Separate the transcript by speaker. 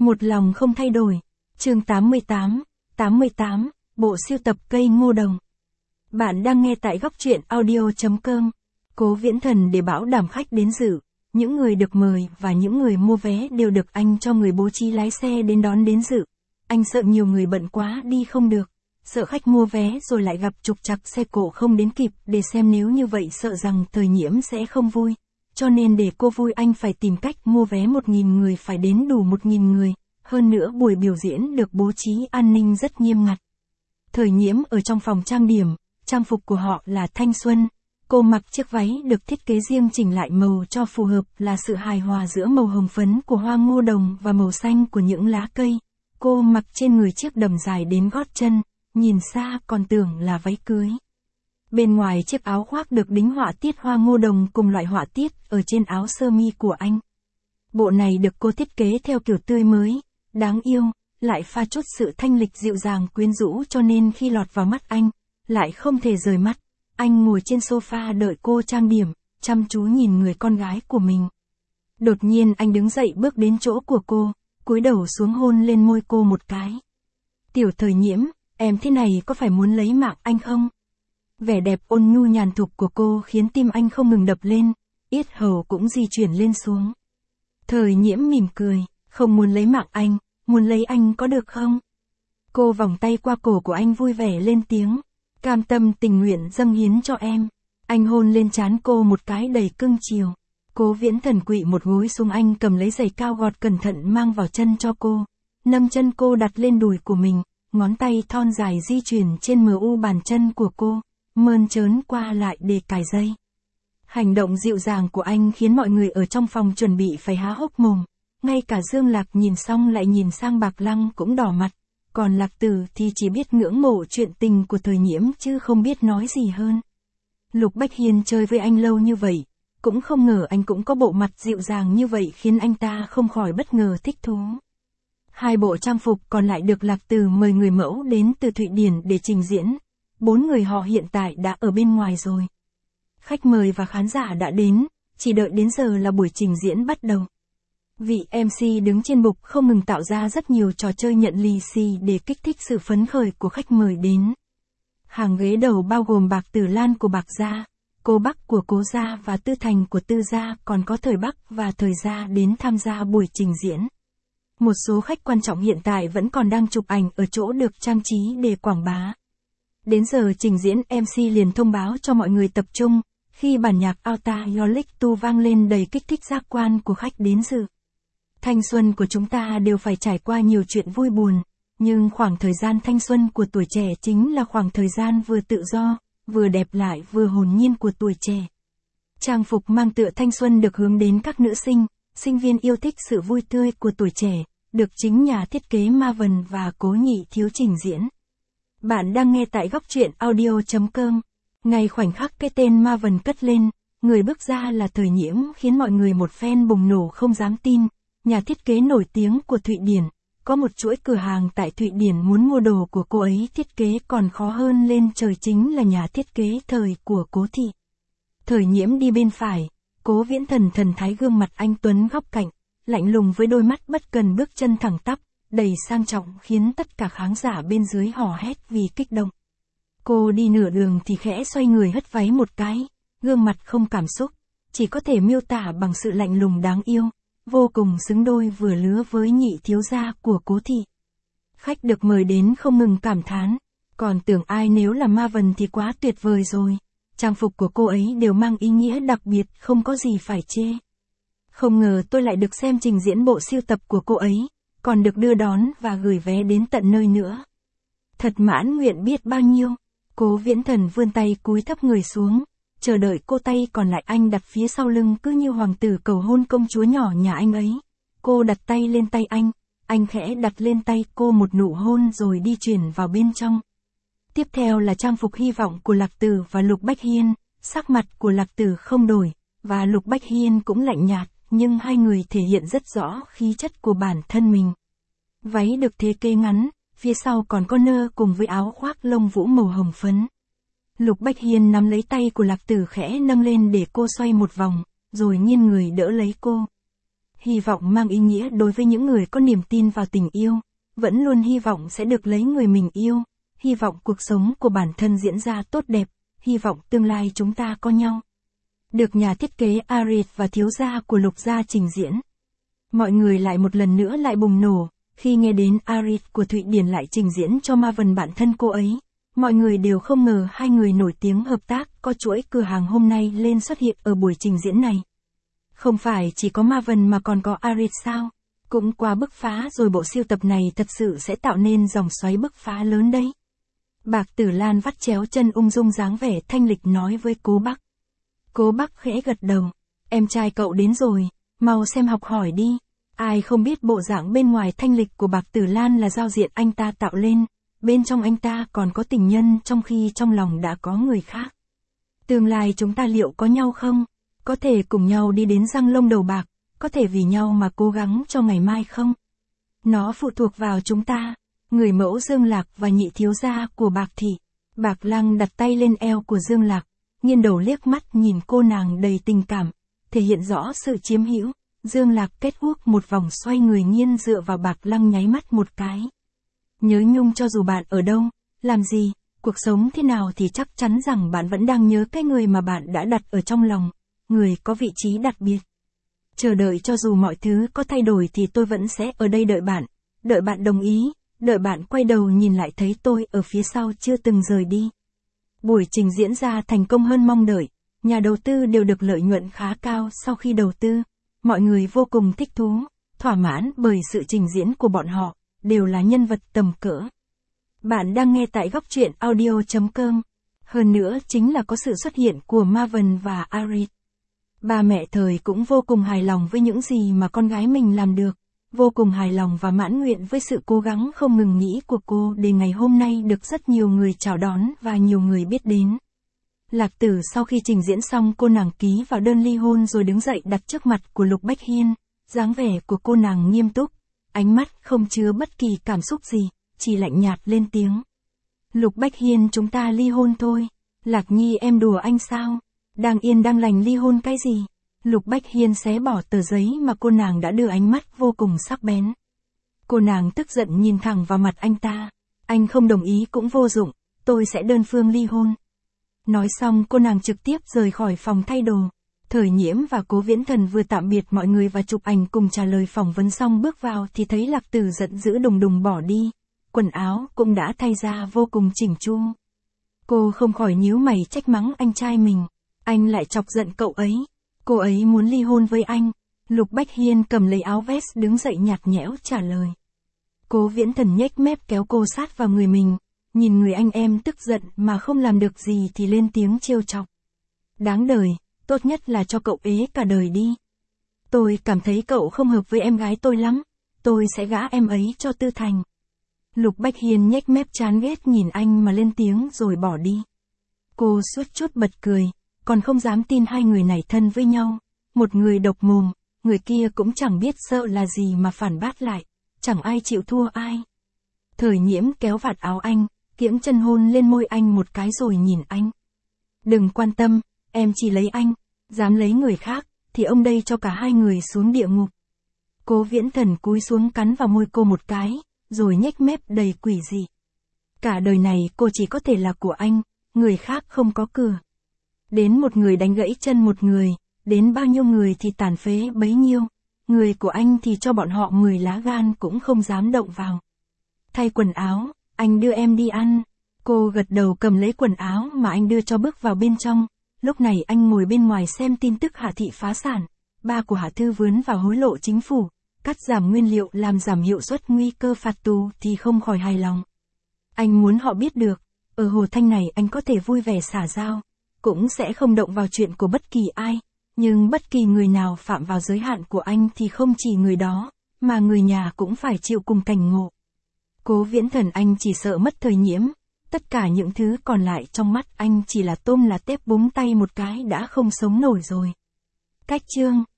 Speaker 1: Một lòng không thay đổi. Chương 88, bộ sưu tập cây ngô đồng. Bạn đang nghe tại góc truyện audio.com. Cố Viễn Thần để bảo đảm khách đến dự. Những người được mời và những người mua vé đều được anh cho người bố trí lái xe đến đón đến dự. Anh sợ nhiều người bận quá đi không được. Sợ khách mua vé rồi lại gặp trục trặc xe cộ không đến kịp, để xem nếu như vậy sợ rằng Thời Nhiễm sẽ không vui. Cho nên để cô vui anh phải tìm cách mua vé 1.000 người phải đến đủ 1.000 người. Hơn nữa buổi biểu diễn được bố trí an ninh rất nghiêm ngặt. Thời Nhiễm ở trong phòng trang điểm, trang phục của họ là thanh xuân. Cô mặc chiếc váy được thiết kế riêng chỉnh lại màu cho phù hợp, là sự hài hòa giữa màu hồng phấn của hoa ngô đồng và màu xanh của những lá cây. Cô mặc trên người chiếc đầm dài đến gót chân, nhìn xa còn tưởng là váy cưới. Bên ngoài chiếc áo khoác được đính họa tiết hoa ngô đồng cùng loại họa tiết ở trên áo sơ mi của anh. Bộ này được cô thiết kế theo kiểu tươi mới, đáng yêu, lại pha chút sự thanh lịch dịu dàng quyến rũ, cho nên khi lọt vào mắt anh, lại không thể rời mắt. Anh ngồi trên sofa đợi cô trang điểm, chăm chú nhìn người con gái của mình. Đột nhiên anh đứng dậy bước đến chỗ của cô, cúi đầu xuống hôn lên môi cô một cái. Tiểu Thời Nhiễm, em thế này có phải muốn lấy mạng anh không? Vẻ đẹp ôn nhu nhàn thục của cô khiến tim anh không ngừng đập lên, yết hầu cũng di chuyển lên xuống. Thời Nhiễm mỉm cười, không muốn lấy mạng anh, muốn lấy anh có được không? Cô vòng tay qua cổ của anh vui vẻ lên tiếng, cam tâm tình nguyện dâng hiến cho em. Anh hôn lên trán cô một cái đầy cưng chiều. Cố Viễn Thần quỵ một gối xuống, anh cầm lấy giày cao gót cẩn thận mang vào chân cho cô. Nâng chân cô đặt lên đùi của mình, ngón tay thon dài di chuyển trên mu bàn chân của cô, mơn trớn qua lại để cài dây. Hành động dịu dàng của anh khiến mọi người ở trong phòng chuẩn bị phải há hốc mồm. Ngay cả Dương Lạc nhìn xong lại nhìn sang Bạc Lăng cũng đỏ mặt. Còn Lạc Tử thì chỉ biết ngưỡng mộ chuyện tình của Thời Nhiễm chứ không biết nói gì hơn. Lục Bách Hiên chơi với anh lâu như vậy, cũng không ngờ anh cũng có bộ mặt dịu dàng như vậy, khiến anh ta không khỏi bất ngờ thích thú. Hai bộ trang phục còn lại được Lạc Tử mời người mẫu đến từ Thụy Điển để trình diễn. 4 người họ hiện tại đã ở bên ngoài rồi. Khách mời và khán giả đã đến, chỉ đợi đến giờ là buổi trình diễn bắt đầu. Vị MC đứng trên bục không ngừng tạo ra rất nhiều trò chơi nhận lì xì để kích thích sự phấn khởi của khách mời đến. Hàng ghế đầu bao gồm Bạc Tử Lan của Bạc gia, Cô Bắc của Cố gia và Tư Thành của Tư gia, còn có Thời Bắc và Thời gia đến tham gia buổi trình diễn. Một số khách quan trọng hiện tại vẫn còn đang chụp ảnh ở chỗ được trang trí để quảng bá. Đến giờ trình diễn, MC liền thông báo cho mọi người tập trung, khi bản nhạc Alta Yolik Tu vang lên đầy kích thích giác quan của khách đến dự. Thanh xuân của chúng ta đều phải trải qua nhiều chuyện vui buồn, nhưng khoảng thời gian thanh xuân của tuổi trẻ chính là khoảng thời gian vừa tự do, vừa đẹp lại vừa hồn nhiên của tuổi trẻ. Trang phục mang tựa thanh xuân được hướng đến các nữ sinh, sinh viên yêu thích sự vui tươi của tuổi trẻ, được chính nhà thiết kế Ma Vân và Cố Nhị Thiếu trình diễn. Bạn đang nghe tại góc truyện audio.com. Ngay khoảnh khắc cái tên Ma Vân cất lên, người bước ra là Thời Nhiễm, khiến mọi người một phen bùng nổ không dám tin. Nhà thiết kế nổi tiếng của Thụy Điển, có một chuỗi cửa hàng tại Thụy Điển muốn mua đồ của cô ấy thiết kế còn khó hơn lên trời, chính là nhà thiết kế thời của Cố thị. Thời Nhiễm đi bên phải, Cố Viễn Thần thần thái gương mặt anh tuấn góc cạnh, lạnh lùng với đôi mắt bất cần, bước chân thẳng tắp, đầy sang trọng, khiến tất cả khán giả bên dưới hò hét vì kích động. Cô đi nửa đường thì khẽ xoay người hất váy một cái, gương mặt không cảm xúc, chỉ có thể miêu tả bằng sự lạnh lùng đáng yêu, vô cùng xứng đôi vừa lứa với Nhị thiếu gia của Cố thị. Khách được mời đến không ngừng cảm thán, còn tưởng ai nếu là Ma Vân thì quá tuyệt vời rồi. Trang phục của cô ấy đều mang ý nghĩa đặc biệt, không có gì phải chê. Không ngờ tôi lại được xem trình diễn bộ sưu tập của cô ấy, còn được đưa đón và gửi vé đến tận nơi nữa. Thật mãn nguyện biết bao nhiêu. Cố Viễn Thần vươn tay cúi thấp người xuống, chờ đợi cô, tay còn lại anh đặt phía sau lưng cứ như hoàng tử cầu hôn công chúa nhỏ nhà anh ấy. Cô đặt tay lên tay anh khẽ đặt lên tay cô một nụ hôn rồi đi chuyển vào bên trong. Tiếp theo là trang phục hy vọng của Lạc Tử và Lục Bách Hiên, sắc mặt của Lạc Tử không đổi, và Lục Bách Hiên cũng lạnh nhạt, nhưng hai người thể hiện rất rõ khí chất của bản thân mình. Váy được thiết kế ngắn, phía sau còn có nơ cùng với áo khoác lông vũ màu hồng phấn. Lục Bách Hiên nắm lấy tay của Lạc Tử khẽ nâng lên để cô xoay một vòng, rồi nghiêng người đỡ lấy cô. Hy vọng mang ý nghĩa đối với những người có niềm tin vào tình yêu, vẫn luôn hy vọng sẽ được lấy người mình yêu, hy vọng cuộc sống của bản thân diễn ra tốt đẹp, hy vọng tương lai chúng ta có nhau. Được nhà thiết kế Arit và thiếu gia của Lục gia trình diễn. Mọi người lại một lần nữa lại bùng nổ, khi nghe đến Arit của Thụy Điển lại trình diễn cho Marvin bạn thân cô ấy. Mọi người đều không ngờ hai người nổi tiếng hợp tác có chuỗi cửa hàng hôm nay lên xuất hiện ở buổi trình diễn này. Không phải chỉ có Marvin mà còn có Arit sao? Cũng quá bứt phá rồi, bộ sưu tập này thật sự sẽ tạo nên dòng xoáy bứt phá lớn đấy. Bạc Tử Lan vắt chéo chân ung dung dáng vẻ thanh lịch nói với Cố Bắc. Cố Bắc khẽ gật đầu. Em trai cậu đến rồi, mau xem học hỏi đi. Ai không biết bộ dạng bên ngoài thanh lịch của Bạc Tử Lan là giao diện anh ta tạo lên, bên trong anh ta còn có tình nhân trong khi trong lòng đã có người khác. Tương lai chúng ta liệu có nhau không? Có thể cùng nhau đi đến răng lông đầu bạc, có thể vì nhau mà cố gắng cho ngày mai không? Nó phụ thuộc vào chúng ta. Người mẫu Dương Lạc và nhị thiếu gia của Bạc Thị. Bạc Lăng đặt tay lên eo của Dương Lạc, nghiêng đầu liếc mắt nhìn cô nàng đầy tình cảm, thể hiện rõ sự chiếm hữu. Dương Lạc kết hút một vòng xoay người nghiêng dựa vào Bạc Lăng nháy mắt một cái. Nhớ nhung cho dù bạn ở đâu, làm gì, cuộc sống thế nào thì chắc chắn rằng bạn vẫn đang nhớ cái người mà bạn đã đặt ở trong lòng, người có vị trí đặc biệt. Chờ đợi cho dù mọi thứ có thay đổi thì tôi vẫn sẽ ở đây đợi bạn đồng ý, đợi bạn quay đầu nhìn lại thấy tôi ở phía sau chưa từng rời đi. Buổi trình diễn ra thành công hơn mong đợi, nhà đầu tư đều được lợi nhuận khá cao sau khi đầu tư, mọi người vô cùng thích thú, thỏa mãn bởi sự trình diễn của bọn họ, đều là nhân vật tầm cỡ. Bạn đang nghe tại góc truyện audio.com, hơn nữa chính là có sự xuất hiện của Marvin và Arit. Ba mẹ Thời cũng vô cùng hài lòng với những gì mà con gái mình làm được, vô cùng hài lòng và mãn nguyện với sự cố gắng không ngừng nghỉ của cô để ngày hôm nay được rất nhiều người chào đón và nhiều người biết đến. Lạc Tử sau khi trình diễn xong cô nàng ký vào đơn ly hôn rồi đứng dậy đặt trước mặt của Lục Bách Hiên, dáng vẻ của cô nàng nghiêm túc, ánh mắt không chứa bất kỳ cảm xúc gì, chỉ lạnh nhạt lên tiếng. Lục Bách Hiên, chúng ta ly hôn thôi. Lạc Nhi, em đùa anh sao? Đang yên đang lành ly hôn cái gì? Lục Bách Hiên xé bỏ tờ giấy mà cô nàng đã đưa, ánh mắt vô cùng sắc bén. Cô nàng tức giận nhìn thẳng vào mặt anh ta. Anh không đồng ý cũng vô dụng, tôi sẽ đơn phương ly hôn. Nói xong cô nàng trực tiếp rời khỏi phòng thay đồ. Thời Nhiễm và Cố Viễn Thần vừa tạm biệt mọi người và chụp ảnh cùng trả lời phỏng vấn xong bước vào thì thấy Lạc Tử giận dữ đùng đùng bỏ đi. Quần áo cũng đã thay ra vô cùng chỉnh chu. Cô không khỏi nhíu mày trách mắng anh trai mình. Anh lại chọc giận cậu ấy. Cô ấy muốn ly hôn với anh. Lục Bách Hiên cầm lấy áo vest đứng dậy nhạt nhẽo trả lời. Cố Viễn Thần nhếch mép kéo cô sát vào người mình. Nhìn người anh em tức giận mà không làm được gì thì lên tiếng trêu chọc. Đáng đời, tốt nhất là cho cậu ế cả đời đi. Tôi cảm thấy cậu không hợp với em gái tôi lắm. Tôi sẽ gả em ấy cho Tư Thành. Lục Bách Hiên nhếch mép chán ghét nhìn anh mà lên tiếng rồi bỏ đi. Cô suốt chút bật cười, còn không dám tin hai người này thân với nhau. Một người độc mồm, người kia cũng chẳng biết sợ là gì mà phản bác lại. Chẳng ai chịu thua ai. Thời Nhiễm kéo vạt áo anh, kiễng chân hôn lên môi anh một cái rồi nhìn anh. Đừng quan tâm, em chỉ lấy anh, dám lấy người khác, thì ông đây cho cả hai người xuống địa ngục. Cố Viễn Thần cúi xuống cắn vào môi cô một cái, rồi nhếch mép đầy quỷ dị. Cả đời này cô chỉ có thể là của anh, người khác không có cửa. Đến một người đánh gãy chân một người, đến bao nhiêu người thì tàn phế bấy nhiêu. Người của anh thì cho bọn họ 10 lá gan cũng không dám động vào. Thay quần áo, anh đưa em đi ăn. Cô gật đầu cầm lấy quần áo mà anh đưa cho bước vào bên trong. Lúc này anh ngồi bên ngoài xem tin tức Hạ Thị phá sản. Ba của Hạ Thư vướng vào hối lộ chính phủ, cắt giảm nguyên liệu làm giảm hiệu suất, nguy cơ phạt tù thì không khỏi hài lòng. Anh muốn họ biết được, ở Hồ Thanh này anh có thể vui vẻ xả dao, cũng sẽ không động vào chuyện của bất kỳ ai. Nhưng bất kỳ người nào phạm vào giới hạn của anh thì không chỉ người đó, mà người nhà cũng phải chịu cùng cảnh ngộ. Cố Viễn Thần anh chỉ sợ mất Thời Nhiễm, tất cả những thứ còn lại trong mắt anh chỉ là tôm là tép, búng tay một cái đã không sống nổi rồi. Cách chương